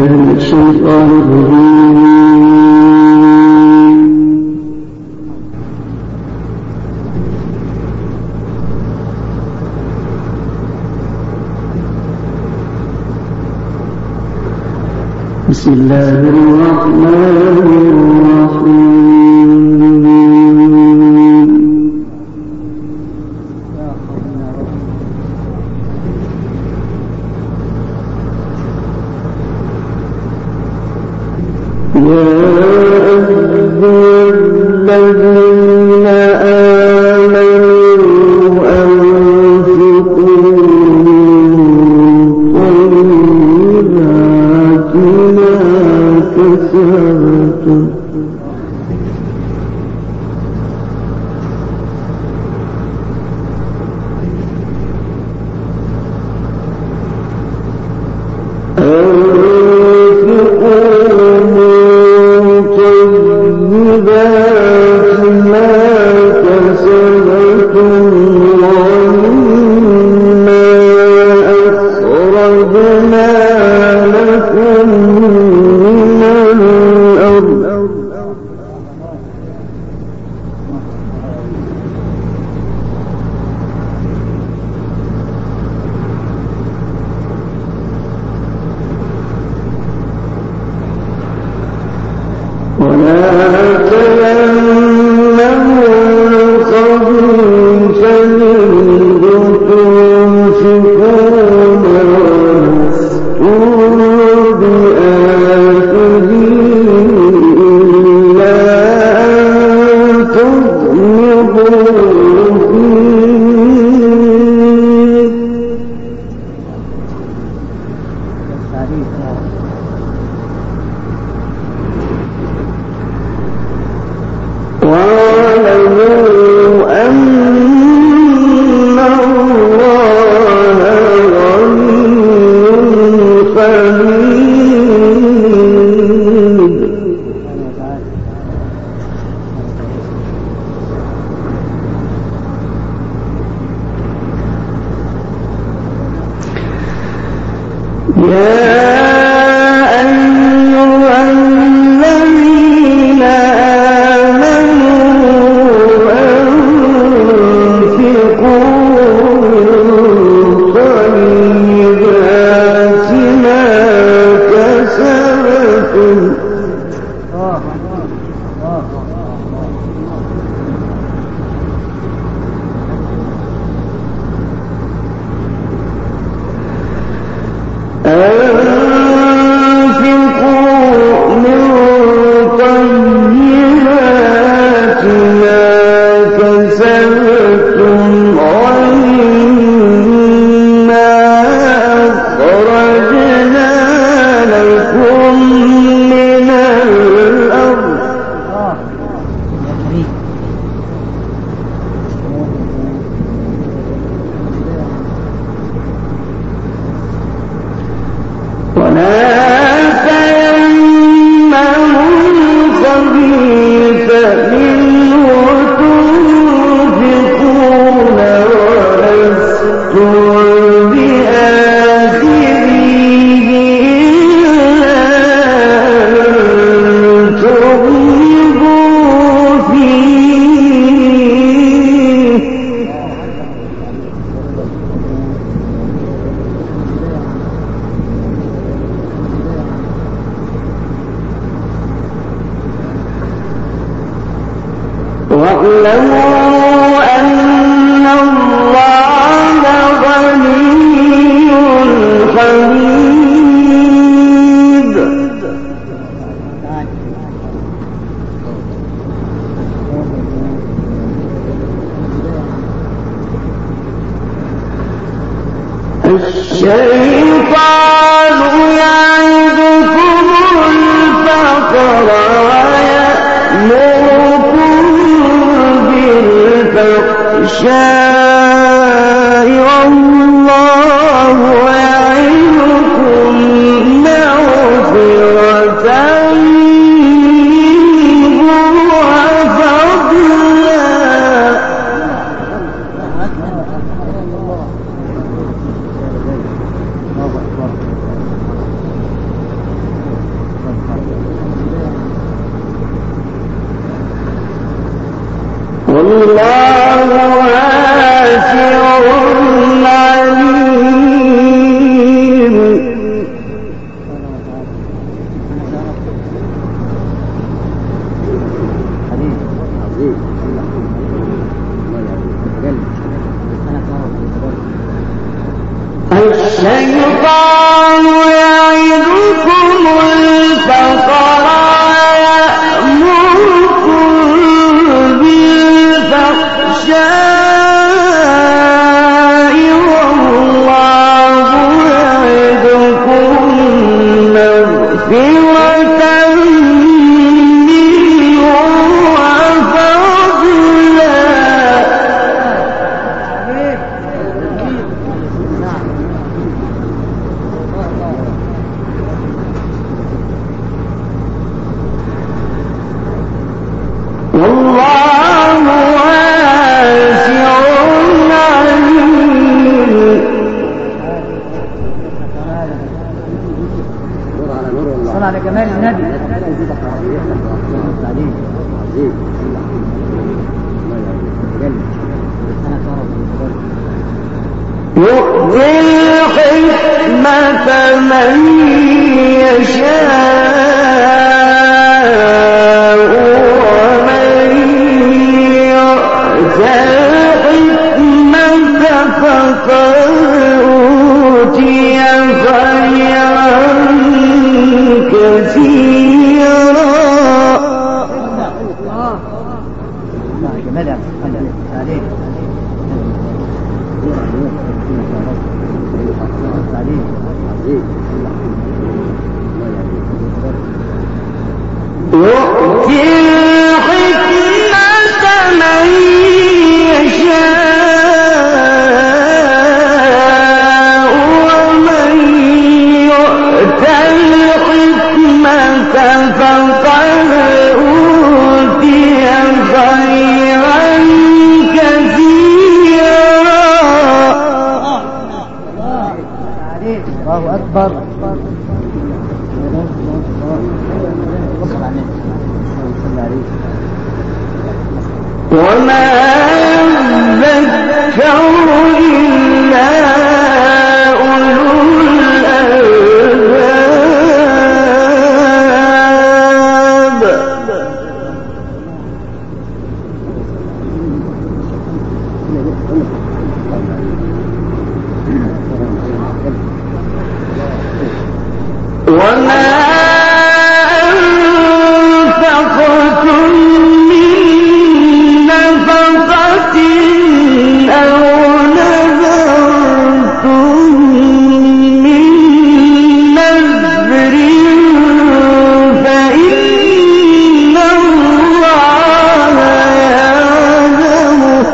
من الشيطان الرجيم. بسم الله الرحمن الرحيم. يا أيها الذين آمنوا أنفقوا من طيبات ما كسبتم الشيطان يعدكم الفقر ويأمركم بالفحشاء والله يعدكم مغفرة منه وفضلا. الشيطان يعدكم الفقر ويأمركم بالفحشاء والله يعدكم مغفرة منه وفضلا. والله واسع عليم. صل على جمال النبي. يؤتي الحكمة من يشاء ومن يؤت الحكمة فقد أوتي خيرا كثيرا. يؤتي الحكمة من يشاء ومن يؤت الحكمة فقد أوتي خيرا كثيرا. الله أكبر. وما يذكر إلا أولو الألباب. وما أنفقتم من نفقة أو نذرتم من نذر فإن الله يعلمه.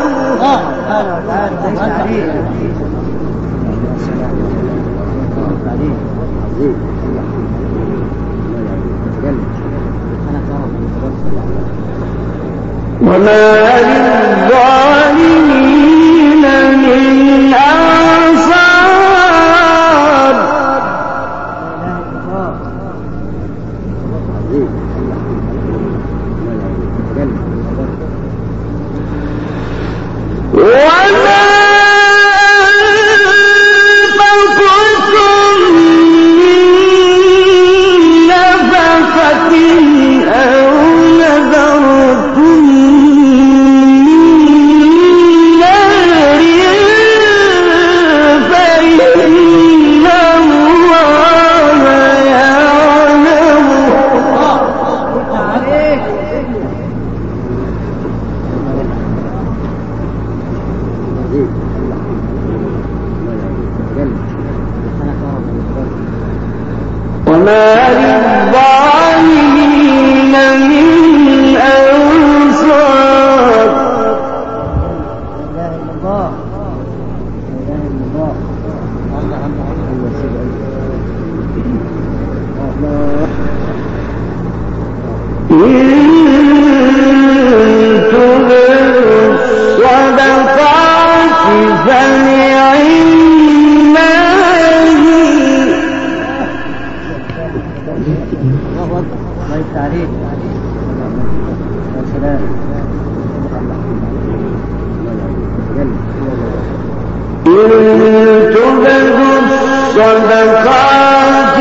وما للظالمين من أنصار. وما أنفقتم من نفقة أو نذرتم من نذر فإن الله يعلمه. وما للظالمين من أنصار. إن تبدوا الصدقات فنعما هي. إن تبدوا الصدقات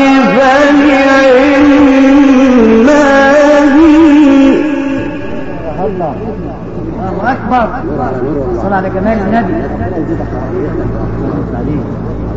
فنعما هي. الله أكبر. صل على جمال النبي.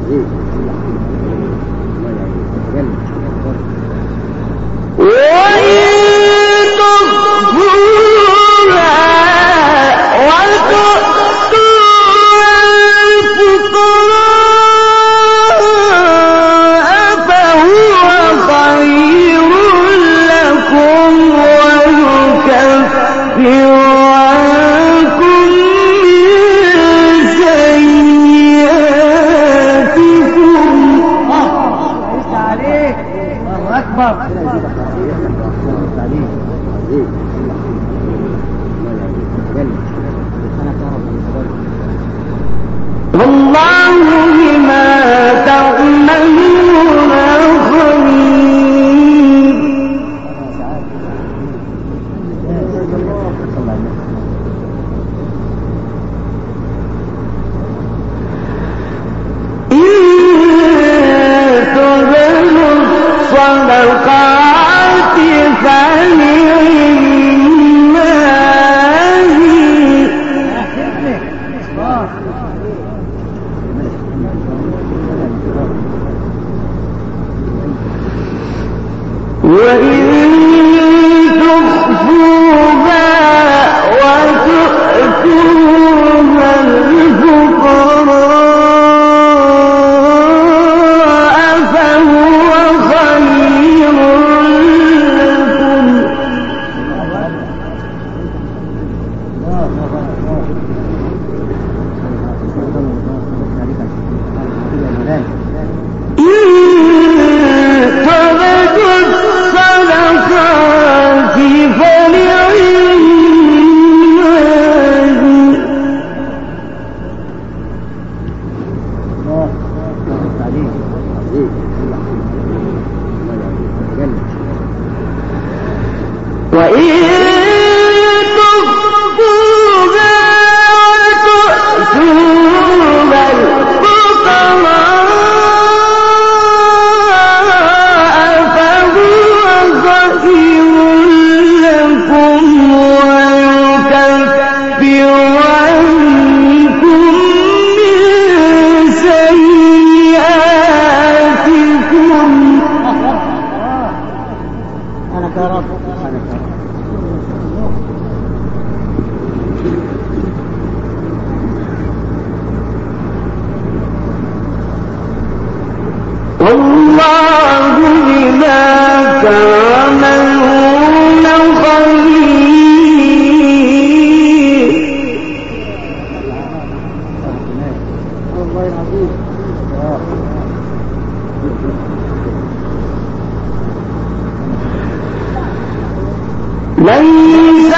ليس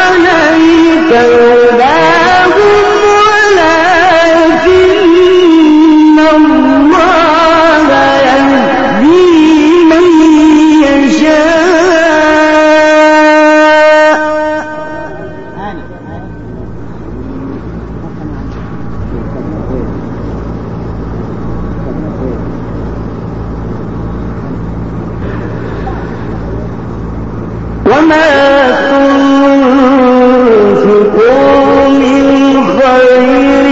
عليك هداهم ولكن الله يهدي من يشاء. وما تنفقوا من خير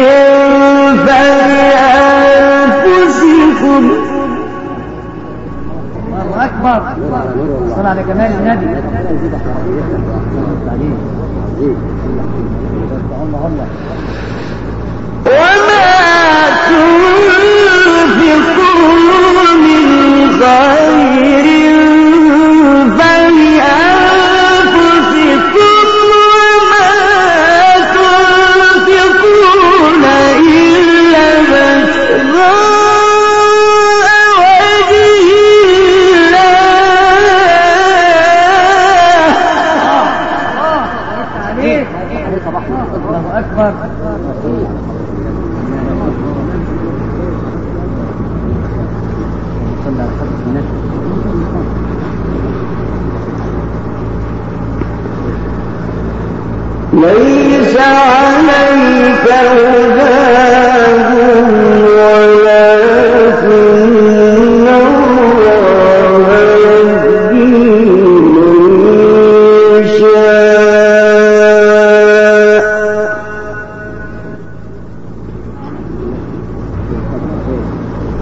فلأنفسكم. الله أكبر. صلى على جمال النبي. وما تنفقوا من خير فلأنفسكم وما تنفقون إلا ابتغاء وجه الله أكبر. ليس عليك هداهم ولكن الله يهدي من يشاء.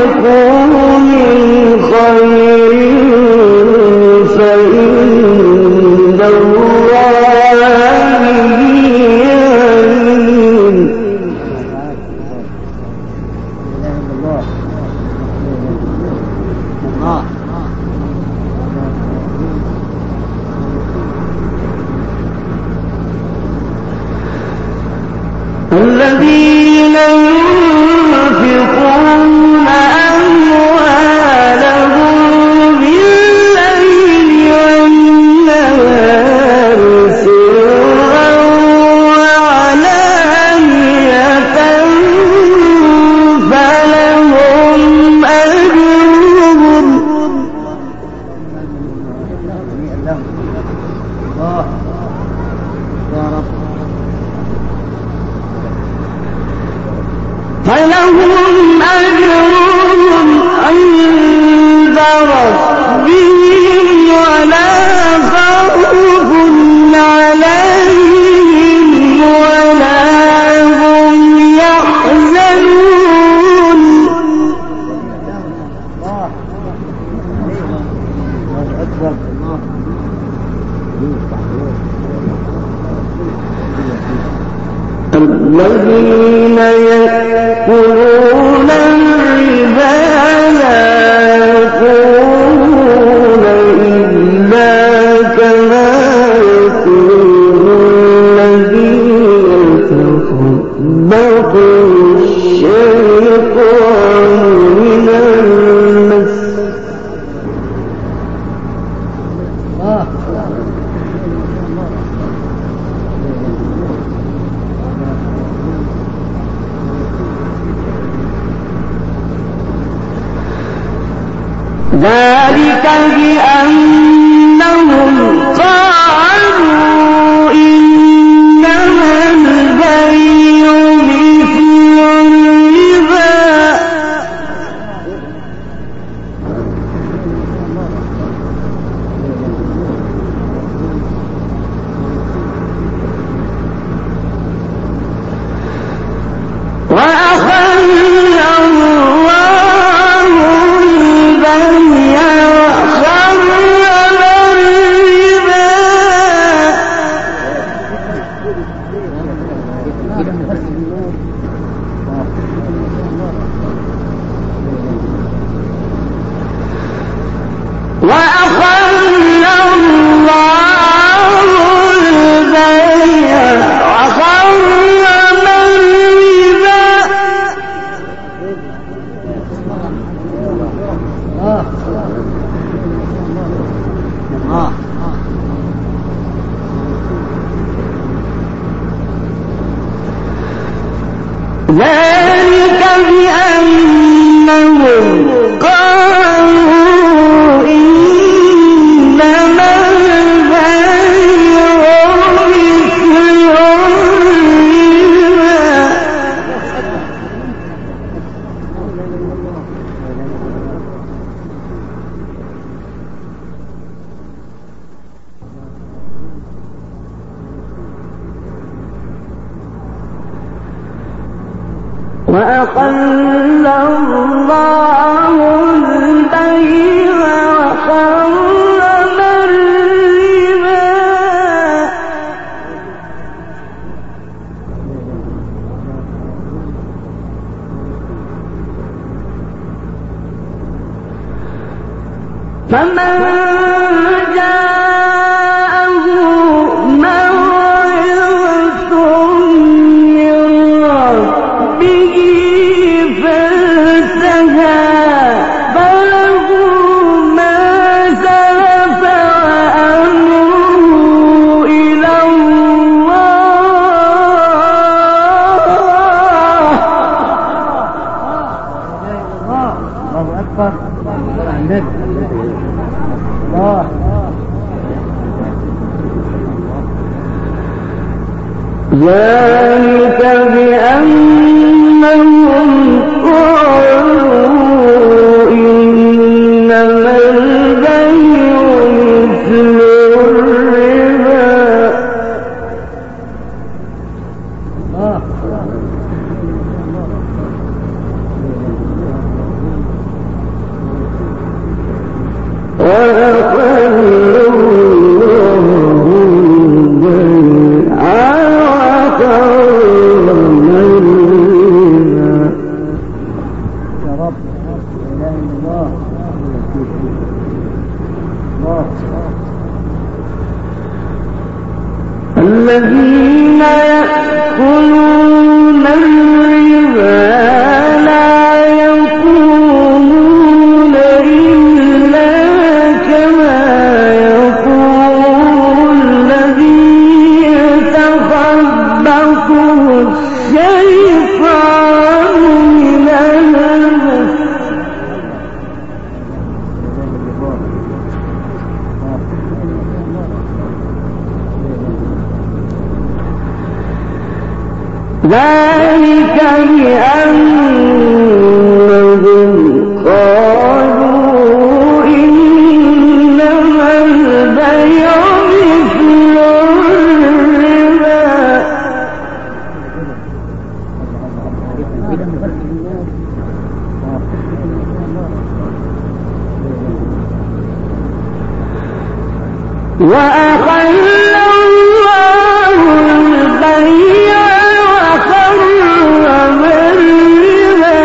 الذين ينفقون أموالهم بالليل والنهار سرا وعلانية فلهم أجرهم عند ربهم ولا خوف عليهم ولا هم يحزنون الذين يأكلون الربا لا يقومون إلا كما يقوم الذي يتخبط الشيطان من المس ذلك بأنهم قالوا إنما البيع مثل الربا وأحل ذلك بأنهم قالوا إنما البيع مثل وأحل الله البيع وحرم الربا فمن جاءه موعظة من ربه فله ما سلف وأمره إلى الله أكبر ذلك بأنهم قالوا إنما البيع مثل الربا الذين يأكلون الربا لا يقومون إلا كما يقوم الذي يتخبطه الشيطان من المس. ذلك بأنهم قالوا إنما البيع مثل الربا وأحل الله البيع وحرم الربا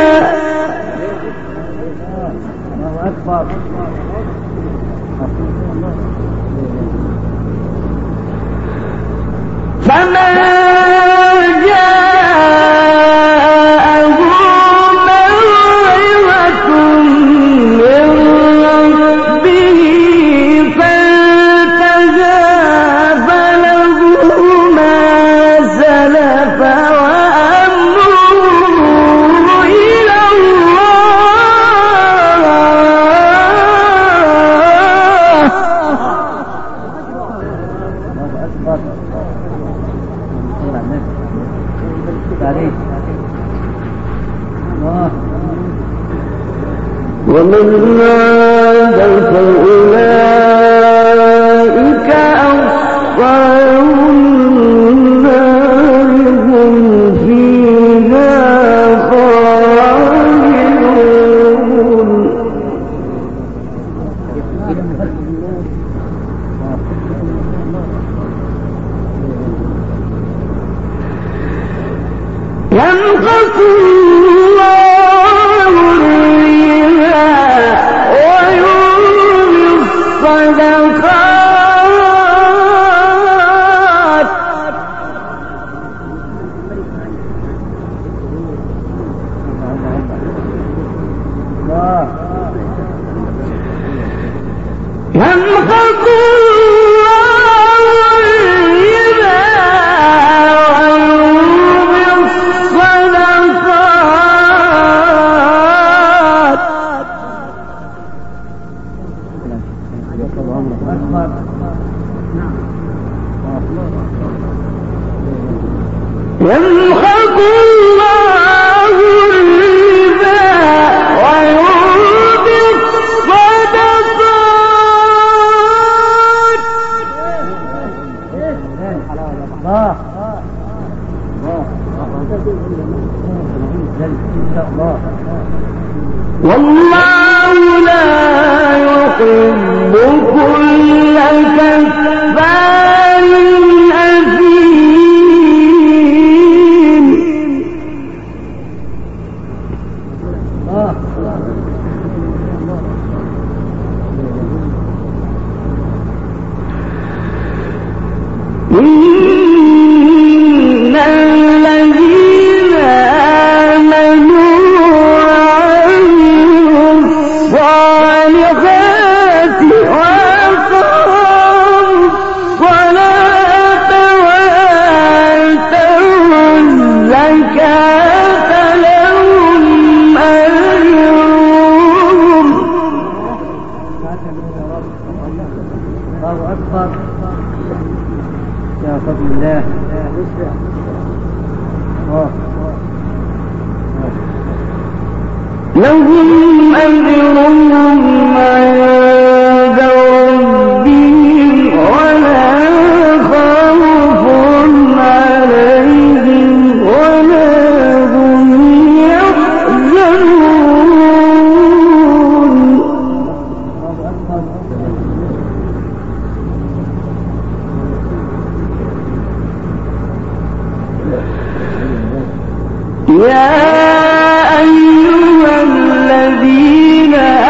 فمن جاءه موعظة من ربه فانتهى فله ما سلف وأمره إلى ومن عاد فأولئك أصحاب النار هم فيها خالدون. يمحق الله الربا ويربي الصدقات يمحق الله الربا ويربي الصدقات يمحق الله الربا ويربي الصدقات. والله لا يحب كل كفار أثيم. إن الذين آمنوا وعملوا الصالحات وأقاموا الصلاة وآتوا الزكاة لهم أجرهم. الله أكبر يا فضل الله. لهم أجرهم عند ربهم ولا خوف عليهم ولا هم يحزنون. يا أيها الذين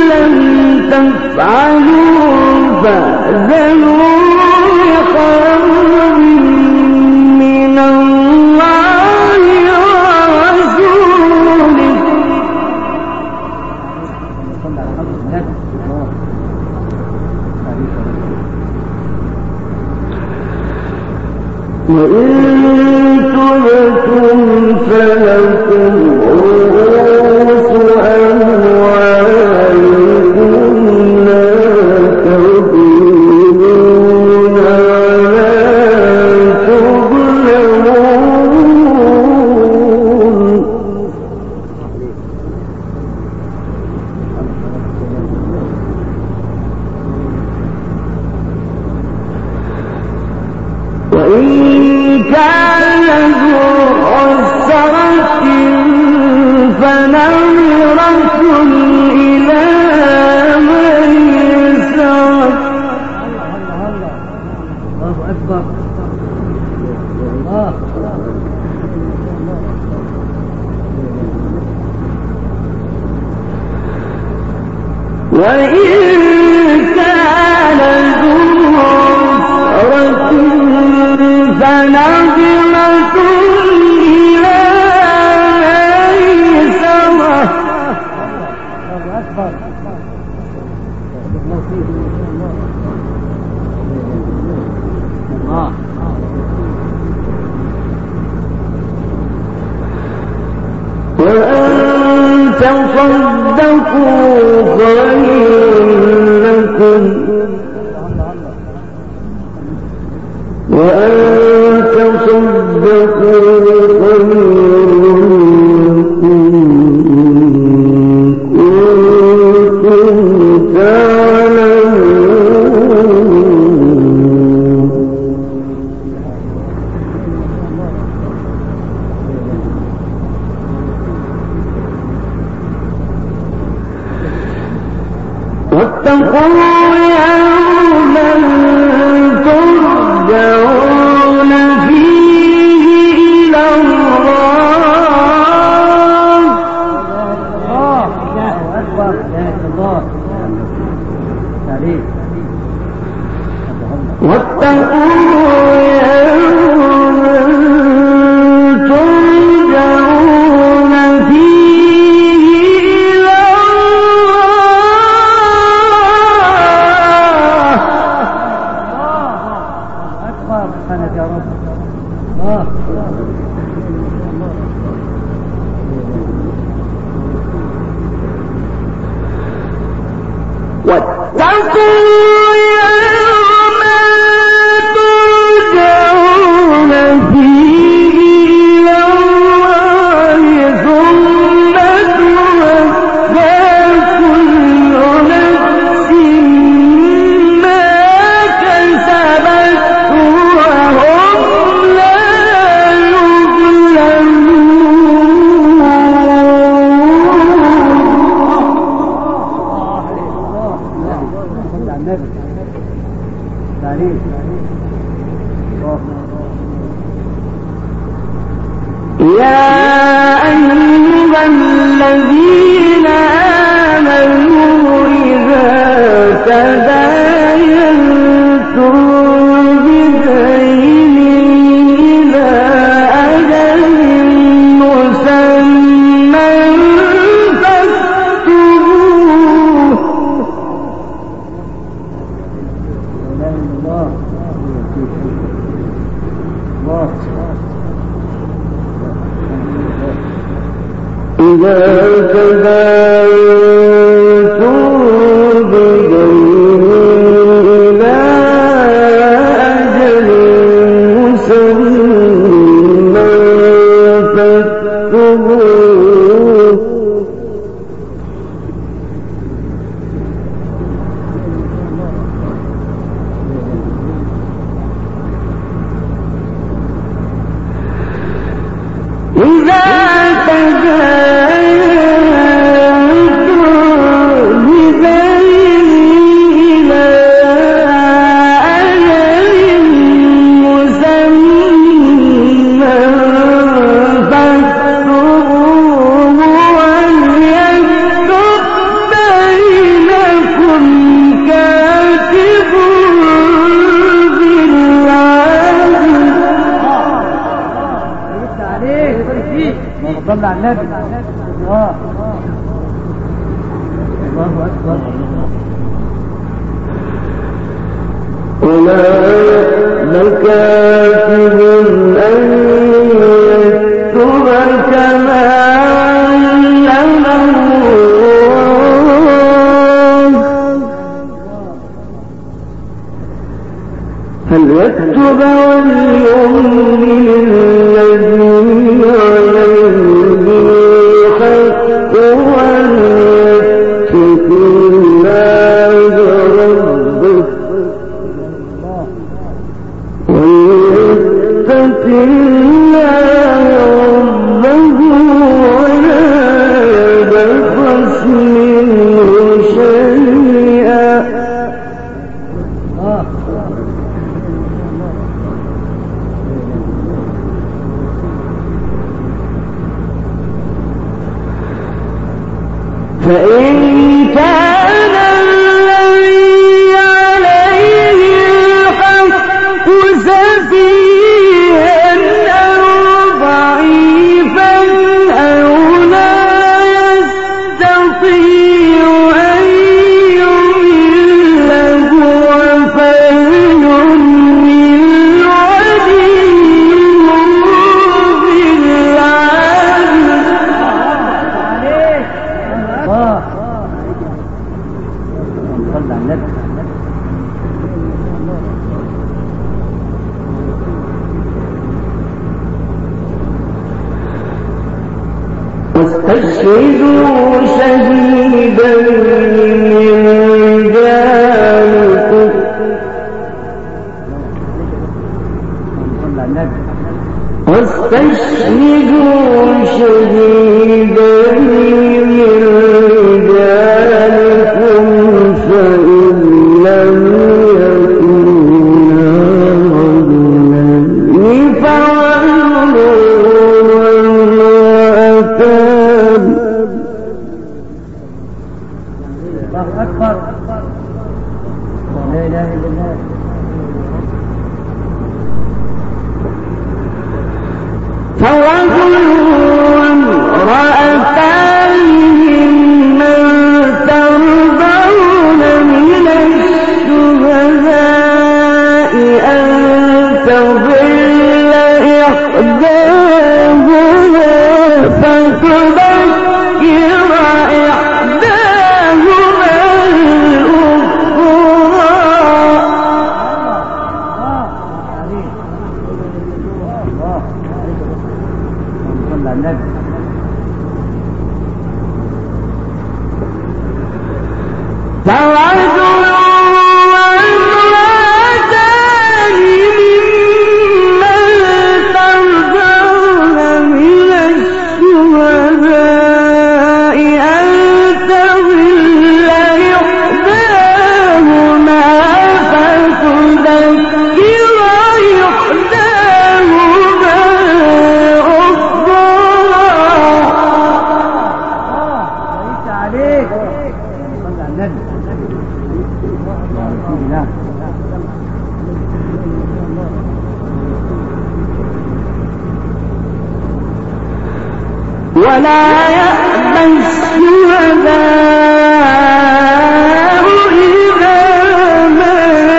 لم تفعلوا فأذنوا بحرب من الله ورسوله. وإن تبتم فلكم رؤوس أموالكم لا تظلمون ولا تظلمون. وإن كان ذو عسرة فنظرة إلى ميسرة. الله أكبر. الله. وإن كان ذو عسرة فنظرة إلى ميسرة. الله أكبر. الله. وأن تصدقوا خير لكم وأن تصدقوا خير لكم كنتم تعلمون. واتقوا يوما ترجعون فيه إلى الله. الله أكبر. لا الله. تعليم. واتقوا يوما ترجعون فيه إلى الله. أكبر. سبحانك يا رب. الله. واتقوا يوما ترجعون فيه إلى الله ثم توفى كل نفس ما كسبت وهم لا يا أيها الذين آمنوا إذا تداينتم بدين إلى أجل مسمى فاكتبوه. إذا تداينتم بدين إلى أجل مسمى فاكتبوه. إذا تداينتم صل على النبي. الله الله أكبر. ولا مكاتب أن يكتب كما علمه فليكتب وليملل الذي عليه الحق وليتق الله ربه وليتق الله ربه ولا يبخس منه شيئا فإن كان الذي عليه الحق سفيها أو ضعيفا أو لا يستطيع أن يمله فليملل وليه بالعدل. صل على النبي. واستشهدوا شهيدا من رجالكم صل على النبي. واستشهدوا شهيدا من رجالكم فإن لم يكونا رجلين فرجل وامرأتان الله أكبر. لا إله إلا الله. فرجل وامرأتان ممن ترضون من الشهداء أن تضل إحداهما فتذكر إحداهما الأخرى صل على النبي. فرجل وامرأتان ممن ترضون من الشهداء أن تضل إحداهما فتذكر إحداهما الأخرى ليس عليك. صل على النبي. الله. ولا يأبى الشهداء إذا ما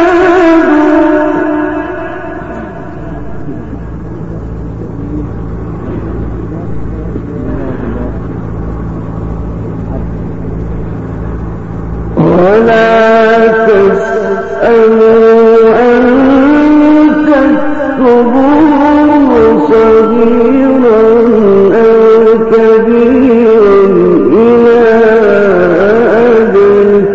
ولا تسألوا أن تكتبوه صغيرا أو كبيرا إلى أجله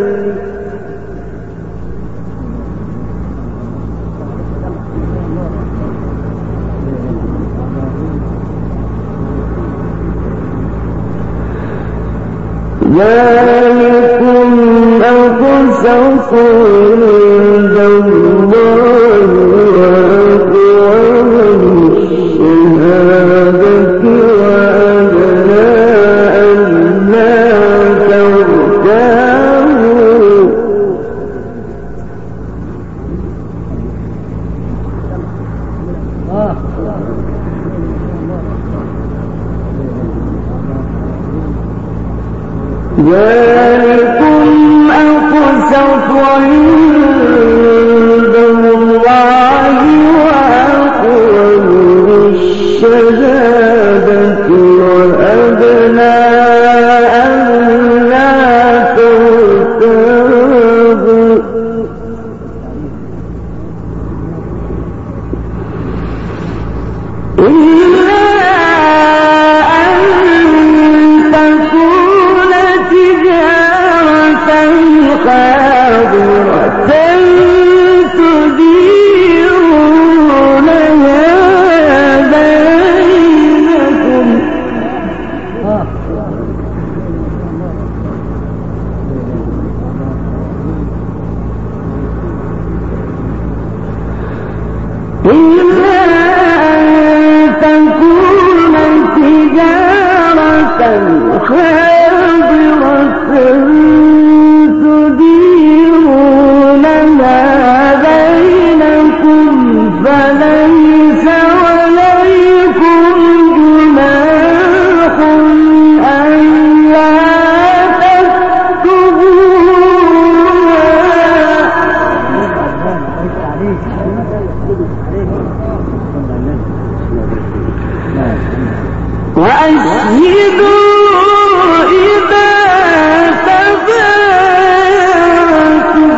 ذلكم أقسط عند الله وأقوم للشهادة وأدنى ألا ترتابوا ذلكم أقسط عند الله وأقوم للشهادة وأدنى ألا ترتابوا إلا أن تكون تجارة خاضرة تديرونها بينكم إلا أن تكون تجارة خاضرة تديرونها بينكم فليس عليكم جناح ألا تكتبوها وأشهدوا إذا تبايعتم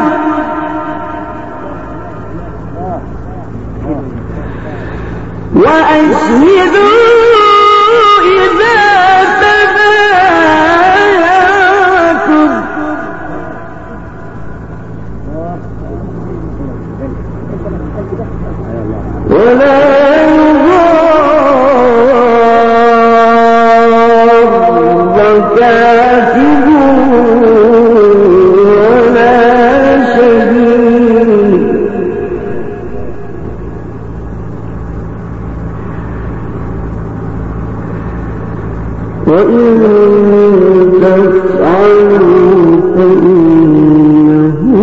ولا كاتب ولا شهيد وإن تفعلوا فإنه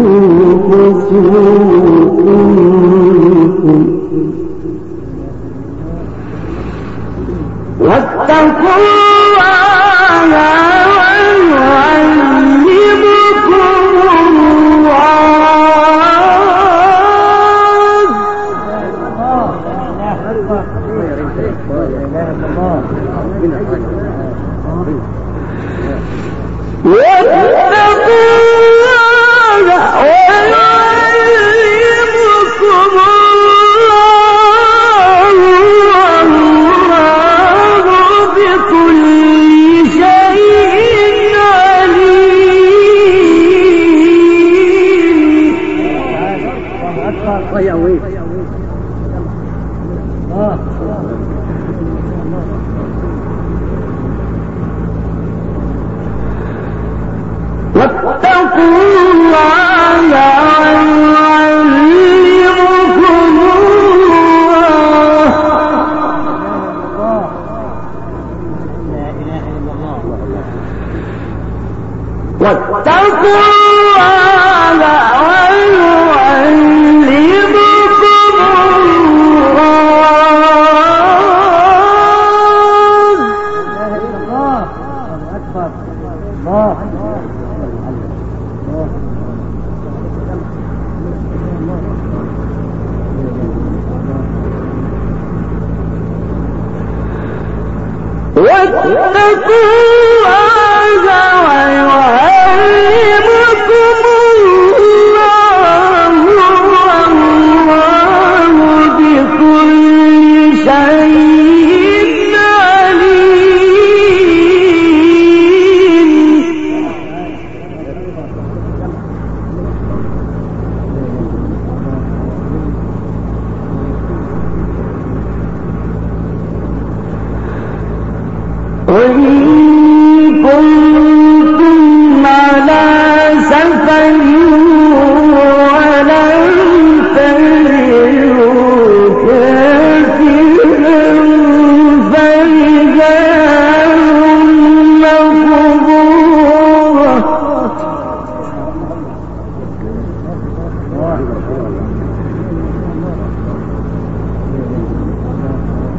فسوق بكم واتقوا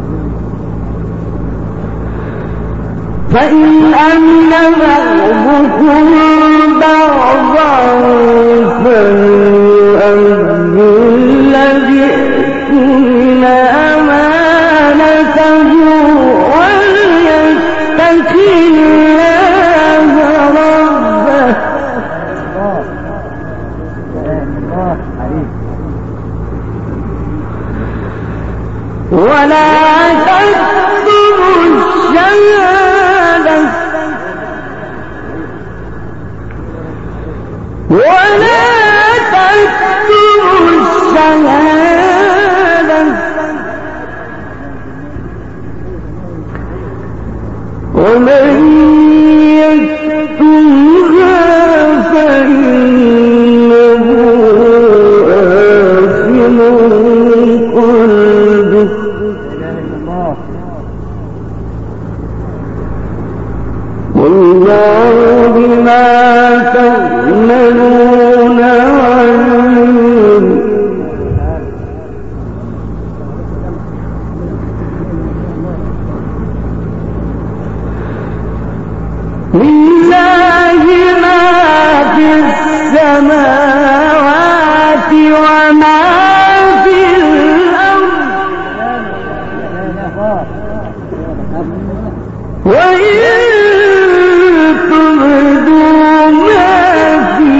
فإن أمن بعضكم بعضا فليؤدي الذي ائتمن أمانته وليتق الله ربه ولا تكتموا الشهادة ومن يكتمها فإنه آثم قلبه والله بما تعملون عليم لله ما في السماوات وما في الأرض وإن تبدوا ما في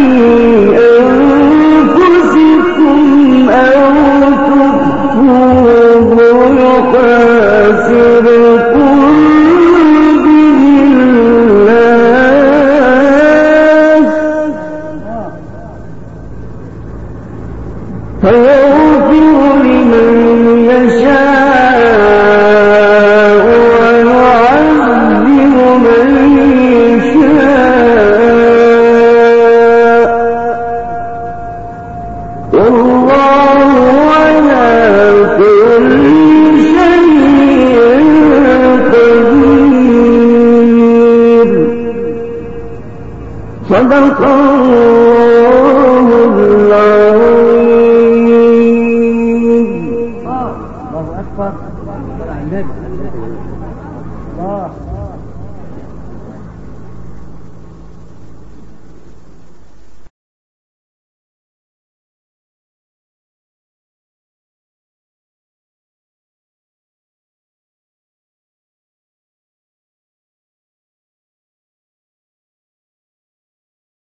أنفسكم أو تخفوه يحاسبكم به الله فيغفر لمن يشاء ويعذب من يشاء والله على كل شيء قدير صدق الله العظيم. الله أكبر. الله